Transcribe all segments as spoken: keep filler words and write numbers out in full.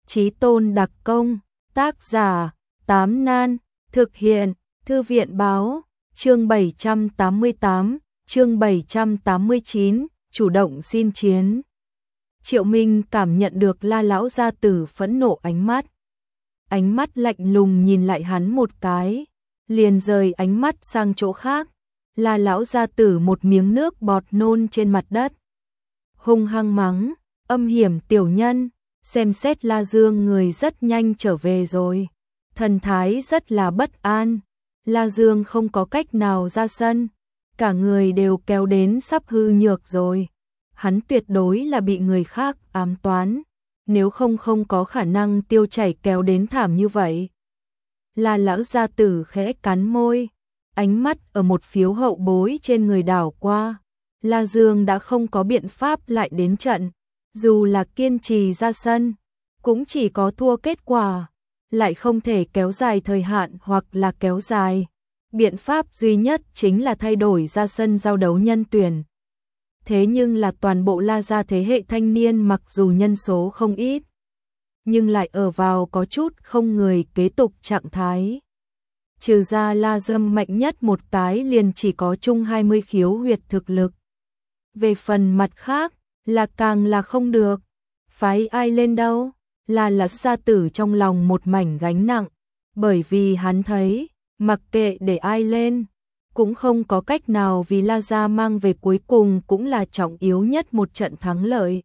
Chí tôn đặc công, tác giả, Tám Nan, thực hiện, Thư viện báo, chương bảy trăm tám mươi tám, chương bảy trăm tám mươi chín, chủ động xin chiến. Triệu Minh cảm nhận được La lão gia tử phẫn nộ ánh mắt. Ánh mắt lạnh lùng nhìn lại hắn một cái, liền rời ánh mắt sang chỗ khác. La lão gia tử một miếng nước bọt nôn trên mặt đất. Hung hăng mắng, âm hiểm tiểu nhân, xem xét La Dương người rất nhanh trở về rồi. Thần thái rất là bất an, La Dương không có cách nào ra sân, cả người đều kéo đến sắp hư nhược rồi. Hắn tuyệt đối là bị người khác ám toán, nếu không không có khả năng tiêu chảy kéo đến thảm như vậy. La lão gia tử khẽ cắn môi, ánh mắt ở một phiếu hậu bối trên người đảo qua. La Dương đã không có biện pháp lại đến trận, dù là kiên trì ra sân, cũng chỉ có thua kết quả, lại không thể kéo dài thời hạn hoặc là kéo dài. Biện pháp duy nhất chính là thay đổi ra sân giao đấu nhân tuyển. Thế nhưng là toàn bộ La gia thế hệ thanh niên mặc dù nhân số không ít, nhưng lại ở vào có chút không người kế tục trạng thái. Trừ ra La Dâm mạnh nhất một cái liền chỉ có chung hai mươi khiếu huyệt thực lực. Về phần mặt khác, là càng là không được. Phái ai lên đâu? Là là gia tử trong lòng một mảnh gánh nặng, bởi vì hắn thấy, mặc kệ để ai lên, cũng không có cách nào vì La gia mang về cuối cùng cũng là trọng yếu nhất một trận thắng lợi.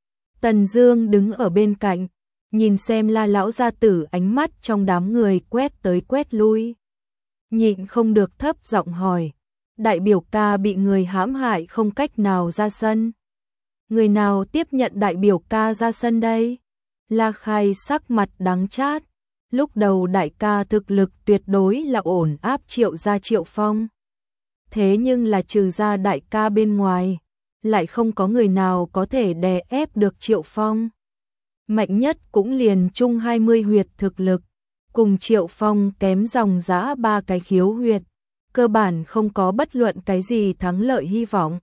Tần Dương đứng ở bên cạnh, nhìn xem La lão gia tử ánh mắt trong đám người quét tới quét lui. Nhịn không được thấp giọng hỏi, đại biểu ca bị người hãm hại không cách nào ra sân. Người nào tiếp nhận đại biểu ca ra sân đây? La Khai sắc mặt đắng chát, lúc đầu đại ca thực lực tuyệt đối là ổn áp Triệu gia Triệu Phong. Thế nhưng là trừ ra đại ca bên ngoài, lại không có người nào có thể đè ép được Triệu Phong. Mạnh nhất cũng liền chung hai mươi huyệt thực lực, cùng Triệu Phong kém dòng dã ba cái khiếu huyệt, cơ bản không có bất luận cái gì thắng lợi hy vọng.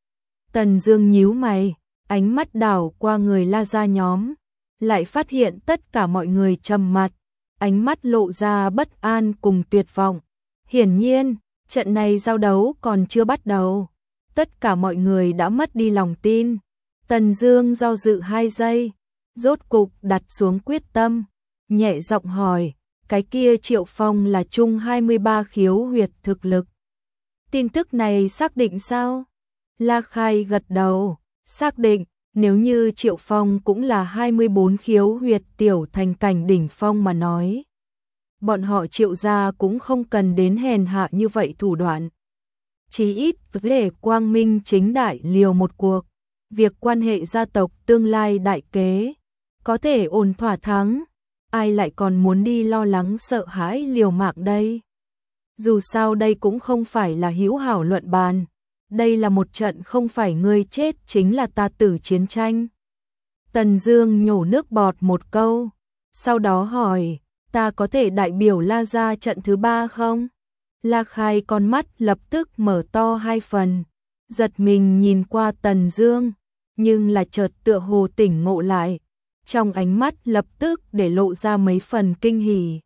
Tần Dương nhíu mày, ánh mắt đảo qua người La gia nhóm, lại phát hiện tất cả mọi người trầm mặt, ánh mắt lộ ra bất an cùng tuyệt vọng. Hiển nhiên, trận này giao đấu còn chưa bắt đầu, tất cả mọi người đã mất đi lòng tin. Tần Dương do dự hai giây, rốt cục đặt xuống quyết tâm, nhẹ giọng hỏi, cái kia Triệu Phong là chung hai mươi ba khiếu huyệt thực lực. Tin tức này xác định sao? La Khai gật đầu, xác định, nếu như Triệu Phong cũng là hai mươi bốn khiếu huyệt tiểu thành cảnh đỉnh phong mà nói, bọn họ Triệu gia cũng không cần đến hèn hạ như vậy thủ đoạn. Chí ít để quang minh chính đại liều một cuộc, việc quan hệ gia tộc tương lai đại kế, có thể ổn thỏa thắng, ai lại còn muốn đi lo lắng sợ hãi liều mạng đây. Dù sao đây cũng không phải là hữu hảo luận bàn, đây là một trận không phải ngươi chết chính là ta tử chiến tranh. Tần Dương nhổ nước bọt một câu, sau đó hỏi, ta có thể đại biểu La gia trận thứ ba không? La Khai con mắt lập tức mở to hai phần, giật mình nhìn qua Tần Dương, nhưng là chợt tựa hồ tỉnh ngộ lại, trong ánh mắt lập tức để lộ ra mấy phần kinh hỉ.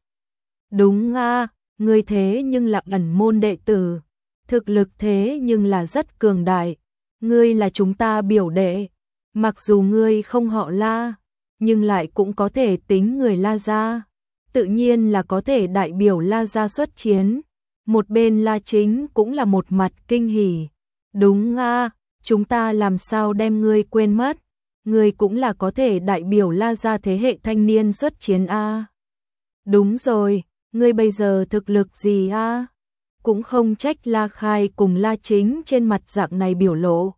Đúng a, ngươi thế nhưng là ẩn môn đệ tử, thực lực thế nhưng là rất cường đại, ngươi là chúng ta biểu đệ, mặc dù ngươi không họ La, nhưng lại cũng có thể tính người La gia, tự nhiên là có thể đại biểu La gia xuất chiến. Một bên La Chính cũng là một mặt kinh hỉ. Đúng a, chúng ta làm sao đem ngươi quên mất, ngươi cũng là có thể đại biểu La gia thế hệ thanh niên xuất chiến a. Đúng rồi, ngươi bây giờ thực lực gì a? Cũng không trách La Khai cùng La Chính trên mặt dạng này biểu lộ.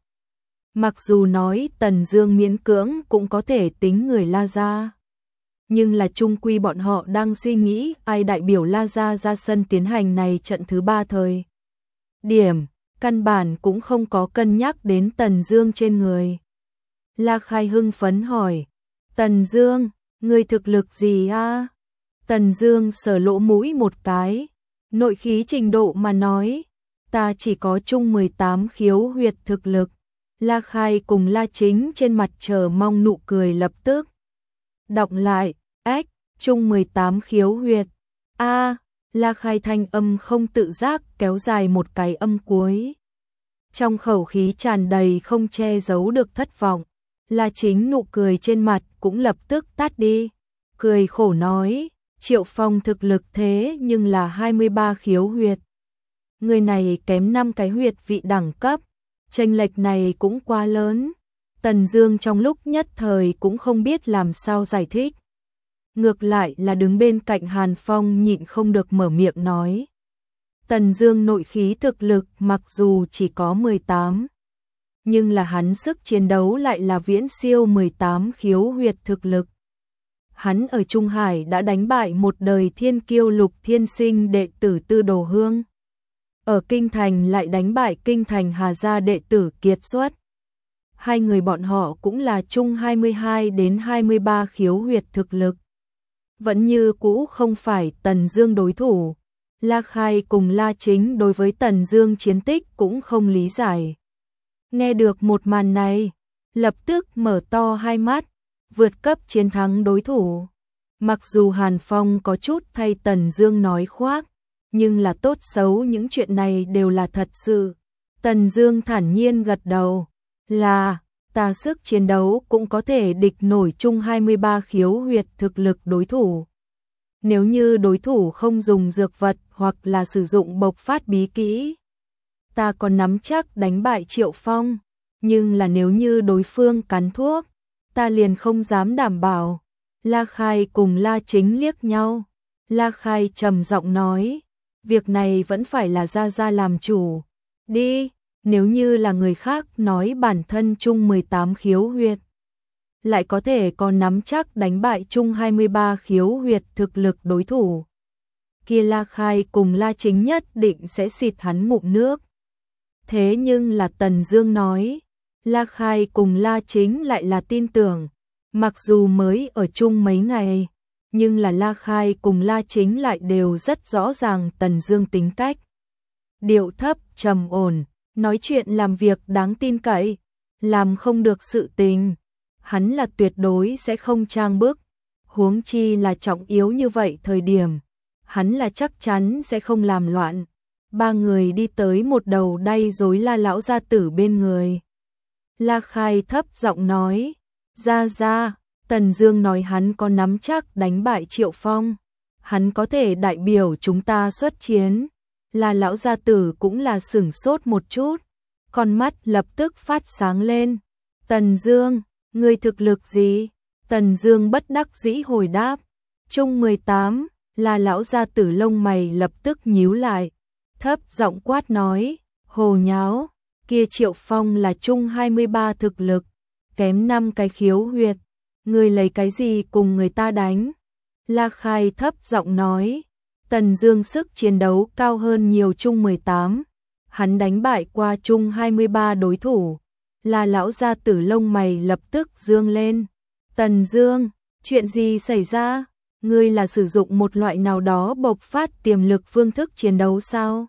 Mặc dù nói Tần Dương miễn cưỡng cũng có thể tính người La gia, nhưng là chung quy bọn họ đang suy nghĩ ai đại biểu La gia ra sân tiến hành này trận thứ ba thời điểm, căn bản cũng không có cân nhắc đến Tần Dương trên người. La Khai hưng phấn hỏi, Tần Dương, ngươi thực lực gì a? Tần Dương sờ lỗ mũi một cái, nội khí trình độ mà nói, ta chỉ có chung mười tám khiếu huyệt thực lực. La Khai cùng La Chính trên mặt chờ mong nụ cười lập tức đọng lại, Ách, chung mười tám khiếu huyệt. A, La Khai thanh âm không tự giác kéo dài một cái âm cuối. Trong khẩu khí tràn đầy không che giấu được thất vọng, La Chính nụ cười trên mặt cũng lập tức tắt đi, cười khổ nói, Triệu Phong thực lực thế nhưng là hai mươi ba khiếu huyệt. Người này kém năm cái huyệt vị đẳng cấp, chênh lệch này cũng quá lớn. Tần Dương trong lúc nhất thời cũng không biết làm sao giải thích. Ngược lại là đứng bên cạnh Hàn Phong nhịn không được mở miệng nói. Tần Dương nội khí thực lực mặc dù chỉ có mười tám, nhưng là hắn sức chiến đấu lại là viễn siêu mười tám khiếu huyệt thực lực. Hắn ở Trung Hải đã đánh bại một đời thiên kiêu Lục Thiên Sinh đệ tử Tư Đồ Hương. Ở Kinh Thành lại đánh bại Kinh Thành Hà gia đệ tử kiệt xuất. Hai người bọn họ cũng là chung hai mươi hai đến hai mươi ba khiếu huyệt thực lực. Vẫn như cũ không phải Tần Dương đối thủ. La Khai cùng La Chính đối với Tần Dương chiến tích cũng không lý giải. Nghe được một màn này, lập tức mở to hai mắt, vượt cấp chiến thắng đối thủ. Mặc dù Hàn Phong có chút thay Tần Dương nói khoác, nhưng là tốt xấu những chuyện này đều là thật sự. Tần Dương thản nhiên gật đầu, là, ta sức chiến đấu cũng có thể địch nổi chung hai mươi ba khiếu huyệt thực lực đối thủ. Nếu như đối thủ không dùng dược vật hoặc là sử dụng bộc phát bí kỹ, ta còn nắm chắc đánh bại Triệu Phong, nhưng là nếu như đối phương cắn thuốc, ta liền không dám đảm bảo. La Khai cùng La Chính liếc nhau, La Khai trầm giọng nói, việc này vẫn phải là Gia Gia làm chủ. Đi, nếu như là người khác nói bản thân chung mười tám khiếu huyệt, lại có thể còn nắm chắc đánh bại chung hai mươi ba khiếu huyệt thực lực đối thủ, kia La Khai cùng La Chính nhất định sẽ xịt hắn ngụm nước. Thế nhưng là Tần Dương nói, La Khai cùng La Chính lại là tin tưởng, mặc dù mới ở chung mấy ngày, nhưng là La Khai cùng La Chính lại đều rất rõ ràng Tần Dương tính cách. Điệu thấp, trầm ổn, nói chuyện làm việc đáng tin cậy, làm không được sự tình, hắn là tuyệt đối sẽ không trang bức, huống chi là trọng yếu như vậy thời điểm, hắn là chắc chắn sẽ không làm loạn. Ba người đi tới một đầu đay rối La lão gia tử bên người. La Khai thấp giọng nói, "Gia gia." Tần Dương nói hắn có nắm chắc đánh bại Triệu Phong, hắn có thể đại biểu chúng ta xuất chiến. La lão gia tử cũng là sửng sốt một chút, con mắt lập tức phát sáng lên. "Tần Dương, ngươi thực lực gì?" Tần Dương bất đắc dĩ hồi đáp, "Chung mười tám." La lão gia tử lông mày lập tức nhíu lại, thấp giọng quát nói, "Hồ nháo, kia Triệu Phong là chung hai mươi ba thực lực, kém năm cái khiếu huyệt, ngươi lấy cái gì cùng người ta đánh?" La Khai thấp giọng nói, Tần Dương sức chiến đấu cao hơn nhiều chung mười tám, hắn đánh bại qua chung hai mươi ba đối thủ. La lão gia tử lông mày lập tức dương lên, "Tần Dương, chuyện gì xảy ra? Ngươi là sử dụng một loại nào đó bộc phát tiềm lực phương thức chiến đấu sao?"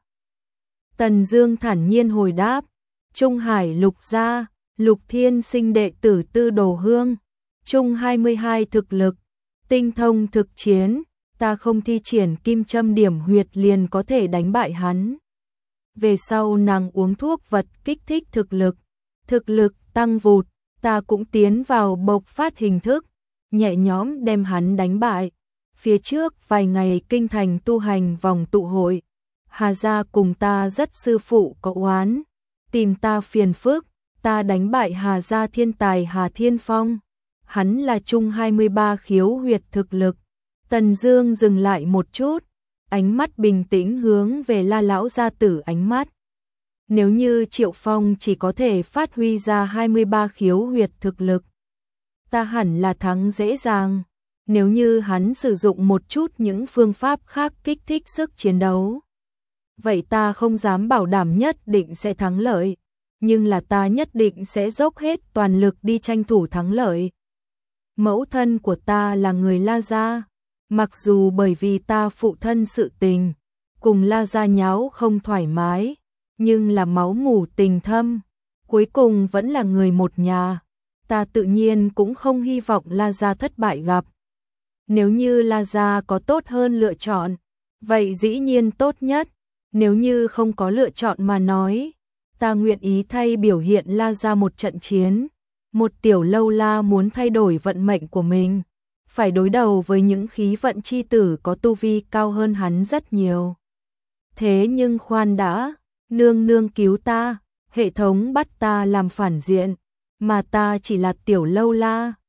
Tần Dương thản nhiên hồi đáp, "Trung Hải Lục gia, Lục Thiên Sinh đệ tử Tư Đồ Hương, chung hai mươi hai thực lực, tinh thông thực chiến, ta không thi triển kim châm điểm huyệt liền có thể đánh bại hắn." Về sau nàng uống thuốc vật kích thích thực lực, thực lực tăng vụt, ta cũng tiến vào bộc phát hình thức, nhẹ nhõm đem hắn đánh bại. Phía trước vài ngày kinh thành tu hành vòng tụ hội, Hà gia cùng ta rất sư phụ có oán, tìm ta phiền phức, ta đánh bại Hà gia thiên tài Hà Thiên Phong, hắn là chung hai mươi ba khiếu huyệt thực lực. Tần Dương dừng lại một chút, ánh mắt bình tĩnh hướng về La lão gia tử ánh mắt. Nếu như Triệu Phong chỉ có thể phát huy ra hai mươi ba khiếu huyệt thực lực, ta hẳn là thắng dễ dàng. Nếu như hắn sử dụng một chút những phương pháp khác kích thích sức chiến đấu, vậy ta không dám bảo đảm nhất định sẽ thắng lợi, nhưng là ta nhất định sẽ dốc hết toàn lực đi tranh thủ thắng lợi. Mẫu thân của ta là người La gia, mặc dù bởi vì ta phụ thân sự tình, cùng La gia nháo không thoải mái, nhưng là máu mủ tình thâm, cuối cùng vẫn là người một nhà, ta tự nhiên cũng không hy vọng La gia thất bại gặp. Nếu như La Gia có tốt hơn lựa chọn, vậy dĩ nhiên tốt nhất. Nếu như không có lựa chọn mà nói, ta nguyện ý thay biểu hiện La Gia một trận chiến. Một tiểu lâu la muốn thay đổi vận mệnh của mình, phải đối đầu với những khí vận chi tử có tu vi cao hơn hắn rất nhiều. Thế nhưng khoan đã, nương nương cứu ta, hệ thống bắt ta làm phản diện, mà ta chỉ là tiểu lâu la,